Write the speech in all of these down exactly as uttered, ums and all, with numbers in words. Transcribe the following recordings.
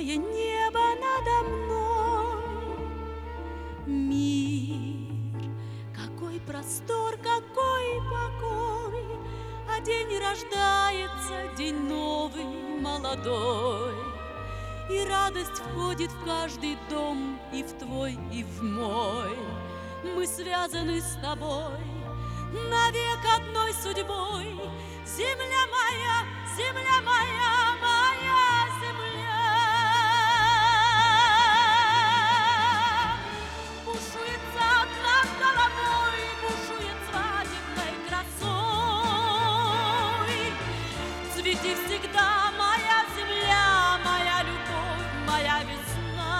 голубое небо надо мной. Мир, какой простор, какой покой, а день рождается, день новый, молодой. И радость входит в каждый дом, и в твой, и в мой. Мы связаны с тобой навек одной судьбой. Земля моя, земля моя, моя земля. Бушует сад над головой, бушует свадебной красой. Цвети всегда, моя земля, моя любовь, моя весна.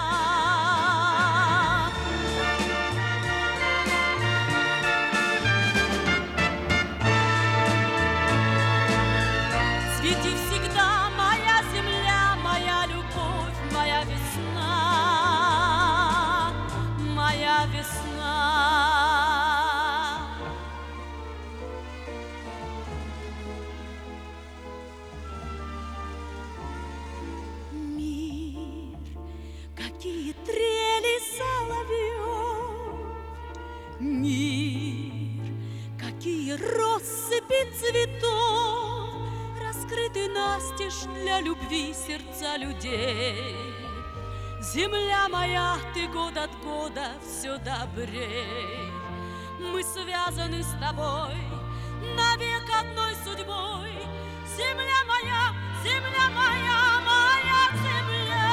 Цвети всегда, моя земля, моя любовь, моя весна, моя весна. Мир, какие трели соловьев, мир, какие россыпи цветов, раскрыты настежь для любви сердца людей. Земля моя, ты год от года все добрей. Мы связаны с тобой навек одной судьбой. Земля моя, земля моя, моя земля.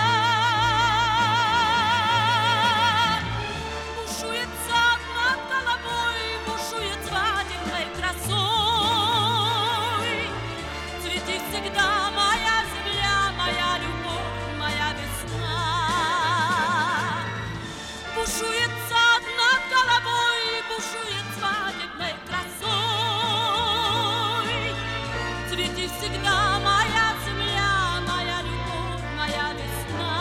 Бушует сад над головой, бушует свадебной красой. Цвети всегда, моя земля, моя любовь, моя весна. Бушует сад над головой, бушует свадебной красой. Цвети всегда, моя земля, моя любовь, моя весна,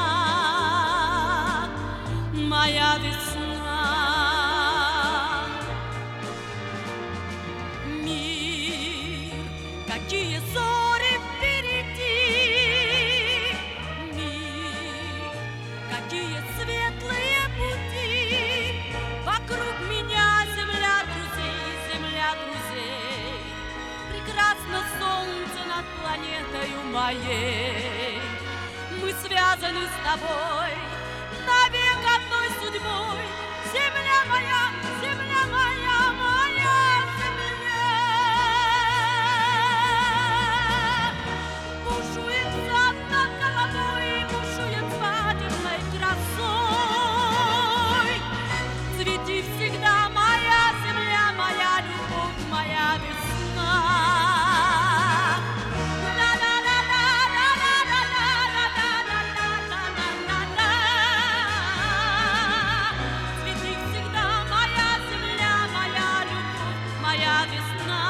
моя весна. Мир, какие зори впереди, мир, какие светлые пути. Вокруг меня земля друзей, земля друзей. Прекрасно солнце над планетою моей. Мы связаны с тобой навек одной судьбой. Земля моя, земля моя, моя земля. Бушует сад над головой, бушует свадебной красой. Цвети всегда, моя земля, моя любовь, моя весна. Цвети всегда, моя земля, моя любовь, моя весна.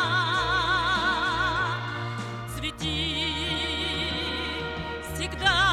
Цвети всегда.